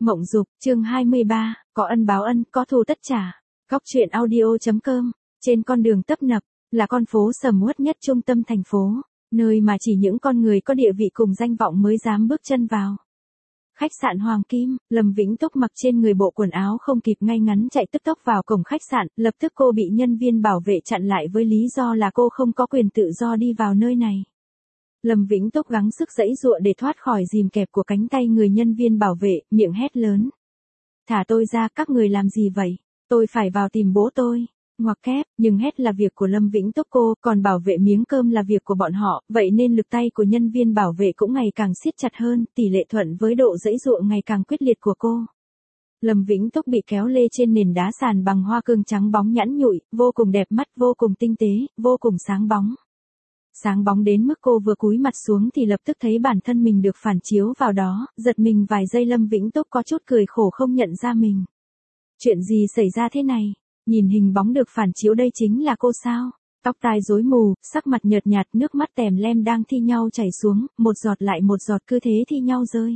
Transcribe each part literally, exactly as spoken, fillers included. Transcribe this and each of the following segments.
Mộng Dục, chương hai mươi ba, có ân báo ân, có thù tất trả. Góc truyện audio.com, trên con đường tấp nập, là con phố sầm uất nhất trung tâm thành phố, nơi mà chỉ những con người có địa vị cùng danh vọng mới dám bước chân vào. Khách sạn Hoàng Kim, Lâm Vĩnh Túc mặc trên người bộ quần áo không kịp ngay ngắn chạy tức tốc vào cổng khách sạn, lập tức cô bị nhân viên bảo vệ chặn lại với lý do là cô không có quyền tự do đi vào nơi này. Lâm Vĩnh Túc gắng sức giãy giụa để thoát khỏi rìm kẹp của cánh tay người nhân viên bảo vệ, miệng hét lớn. Thả tôi ra, các người làm gì vậy? Tôi phải vào tìm bố tôi. Ngoặc kép, nhưng hét là việc của Lâm Vĩnh Túc cô, còn bảo vệ miếng cơm là việc của bọn họ, vậy nên lực tay của nhân viên bảo vệ cũng ngày càng siết chặt hơn, tỷ lệ thuận với độ giãy giụa ngày càng quyết liệt của cô. Lâm Vĩnh Túc bị kéo lê trên nền đá sàn bằng hoa cương trắng bóng nhẵn nhụi, vô cùng đẹp mắt, vô cùng tinh tế, vô cùng sáng bóng. Sáng bóng đến mức cô vừa cúi mặt xuống thì lập tức thấy bản thân mình được phản chiếu vào đó, giật mình vài giây Lâm Vĩnh Túc có chút cười khổ không nhận ra mình. Chuyện gì xảy ra thế này? Nhìn hình bóng được phản chiếu đây chính là cô sao? Tóc tai rối mù, sắc mặt nhợt nhạt, nước mắt tèm lem đang thi nhau chảy xuống, một giọt lại một giọt cứ thế thi nhau rơi.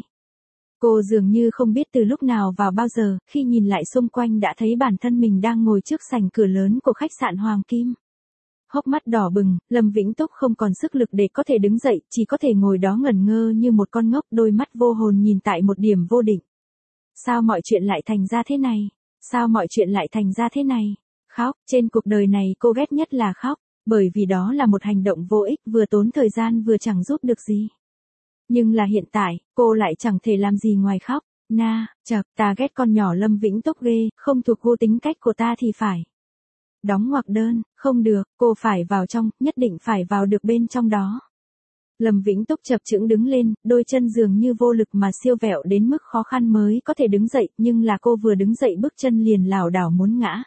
Cô dường như không biết từ lúc nào vào bao giờ, khi nhìn lại xung quanh đã thấy bản thân mình đang ngồi trước sảnh cửa lớn của khách sạn Hoàng Kim. Hốc mắt đỏ bừng, Lâm Vĩnh Túc không còn sức lực để có thể đứng dậy, chỉ có thể ngồi đó ngẩn ngơ như một con ngốc, đôi mắt vô hồn nhìn tại một điểm vô định. Sao mọi chuyện lại thành ra thế này? Sao mọi chuyện lại thành ra thế này? Khóc, trên cuộc đời này cô ghét nhất là khóc, bởi vì đó là một hành động vô ích, vừa tốn thời gian vừa chẳng giúp được gì. Nhưng là hiện tại, cô lại chẳng thể làm gì ngoài khóc. Na, chậc, ta ghét con nhỏ Lâm Vĩnh Túc ghê, không thuộc gu tính cách của ta thì phải. Đóng ngoặc đơn, không được, cô phải vào trong, nhất định phải vào được bên trong đó. Lâm Vĩnh Túc chập chững đứng lên, đôi chân dường như vô lực mà siêu vẹo đến mức khó khăn mới có thể đứng dậy, nhưng là cô vừa đứng dậy bước chân liền lảo đảo muốn ngã.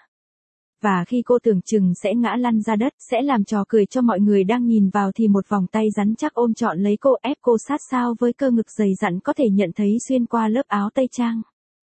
Và khi cô tưởng chừng sẽ ngã lăn ra đất, sẽ làm trò cười cho mọi người đang nhìn vào thì một vòng tay rắn chắc ôm trọn lấy cô, ép cô sát sao với cơ ngực dày dặn có thể nhận thấy xuyên qua lớp áo tây trang.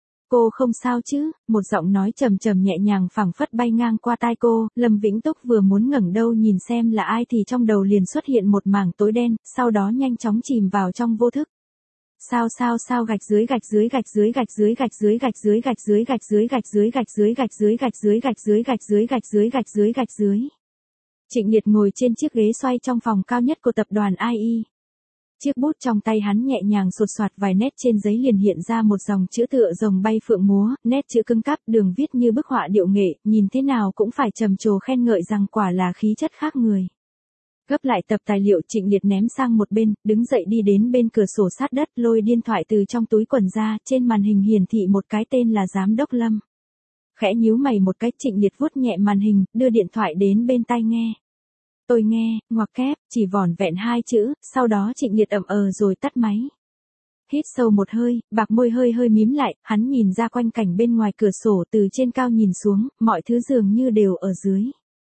Cô không sao chứ? Một giọng nói trầm trầm nhẹ nhàng phảng phất bay ngang qua tai cô, Lâm Vĩnh Túc vừa muốn ngẩng đầu nhìn xem là ai thì trong đầu liền xuất hiện một mảng tối đen, sau đó nhanh chóng chìm vào trong vô thức. Sao sao sao gạch dưới gạch dưới gạch dưới gạch dưới gạch dưới gạch dưới gạch dưới gạch dưới gạch dưới gạch dưới gạch dưới gạch dưới gạch dưới gạch dưới gạch dưới gạch dưới gạch dưới. Trịnh Liệt ngồi trên chiếc ghế xoay trong phòng cao nhất của tập đoàn i e. Chiếc bút trong tay hắn nhẹ nhàng sột soạt vài nét trên giấy liền hiện ra một dòng chữ tựa rồng bay phượng múa, nét chữ cứng cáp, đường viết như bức họa điệu nghệ, nhìn thế nào cũng phải trầm trồ khen ngợi rằng quả là khí chất khác người. Gấp lại tập tài liệu, Trịnh Liệt ném sang một bên, đứng dậy đi đến bên cửa sổ sát đất, lôi điện thoại từ trong túi quần ra, trên màn hình hiển thị một cái tên là Giám đốc Lâm. Khẽ nhíu mày một cái, Trịnh Liệt vuốt nhẹ màn hình, đưa điện thoại đến bên tai nghe. Tôi nghe, ngoặc kép, chỉ vỏn vẹn hai chữ, sau đó Trịnh Liệt ậm ờ rồi tắt máy. Hít sâu một hơi, bạc môi hơi hơi mím lại, hắn nhìn ra quanh cảnh bên ngoài cửa sổ, từ trên cao nhìn xuống, mọi thứ dường như đều ở dưới.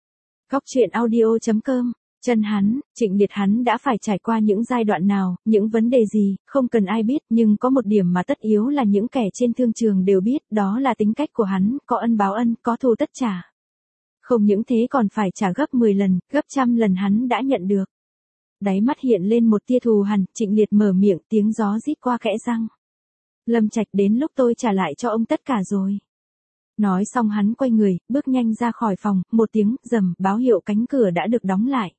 Góc truyện audio.com, chân hắn, Trịnh Liệt hắn đã phải trải qua những giai đoạn nào, những vấn đề gì, không cần ai biết, nhưng có một điểm mà tất yếu là những kẻ trên thương trường đều biết, đó là tính cách của hắn, có ân báo ân, có thù tất trả. Không những thế còn phải trả gấp mười lần, gấp trăm lần hắn đã nhận được. Đáy mắt hiện lên một tia thù hằn, Trịnh Liệt mở miệng, tiếng gió rít qua kẽ răng. Lâm Trạch, đến lúc tôi trả lại cho ông tất cả rồi. Nói xong hắn quay người, bước nhanh ra khỏi phòng, một tiếng rầm, báo hiệu cánh cửa đã được đóng lại.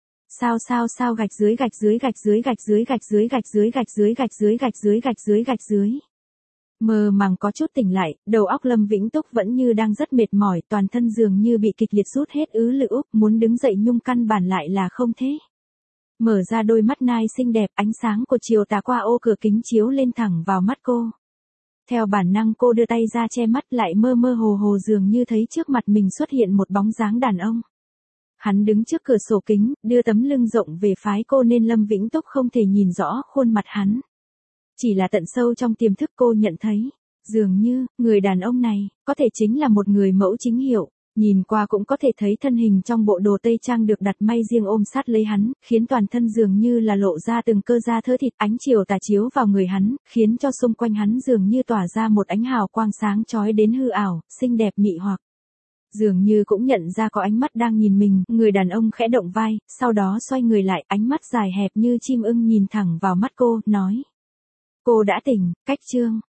Sao sao sao gạch dưới gạch dưới gạch dưới gạch dưới gạch dưới gạch dưới gạch dưới gạch dưới gạch dưới gạch dưới gạch dưới. Mơ màng có chút tỉnh lại, đầu óc Lâm Vĩnh Túc vẫn như đang rất mệt mỏi, toàn thân dường như bị kịch liệt rút hết ứ lự, muốn đứng dậy nhưng căn bản lại là không thế. Mở ra đôi mắt nai xinh đẹp, ánh sáng của chiều tà qua ô cửa kính chiếu lên thẳng vào mắt cô. Theo bản năng cô đưa tay ra che mắt, lại mơ mơ hồ hồ dường như thấy trước mặt mình xuất hiện một bóng dáng đàn ông. Hắn đứng trước cửa sổ kính, đưa tấm lưng rộng về phái cô nên Lâm Vĩnh Túc không thể nhìn rõ khuôn mặt hắn. Chỉ là tận sâu trong tiềm thức cô nhận thấy, dường như, người đàn ông này, có thể chính là một người mẫu chính hiệu, nhìn qua cũng có thể thấy thân hình trong bộ đồ tây trang được đặt may riêng ôm sát lấy hắn, khiến toàn thân dường như là lộ ra từng cơ da thớ thịt, ánh chiều tà chiếu vào người hắn, khiến cho xung quanh hắn dường như tỏa ra một ánh hào quang sáng chói đến hư ảo, xinh đẹp mị hoặc. Dường như cũng nhận ra có ánh mắt đang nhìn mình, người đàn ông khẽ động vai, sau đó xoay người lại, ánh mắt dài hẹp như chim ưng nhìn thẳng vào mắt cô, nói. Cô đã tỉnh, cách chương,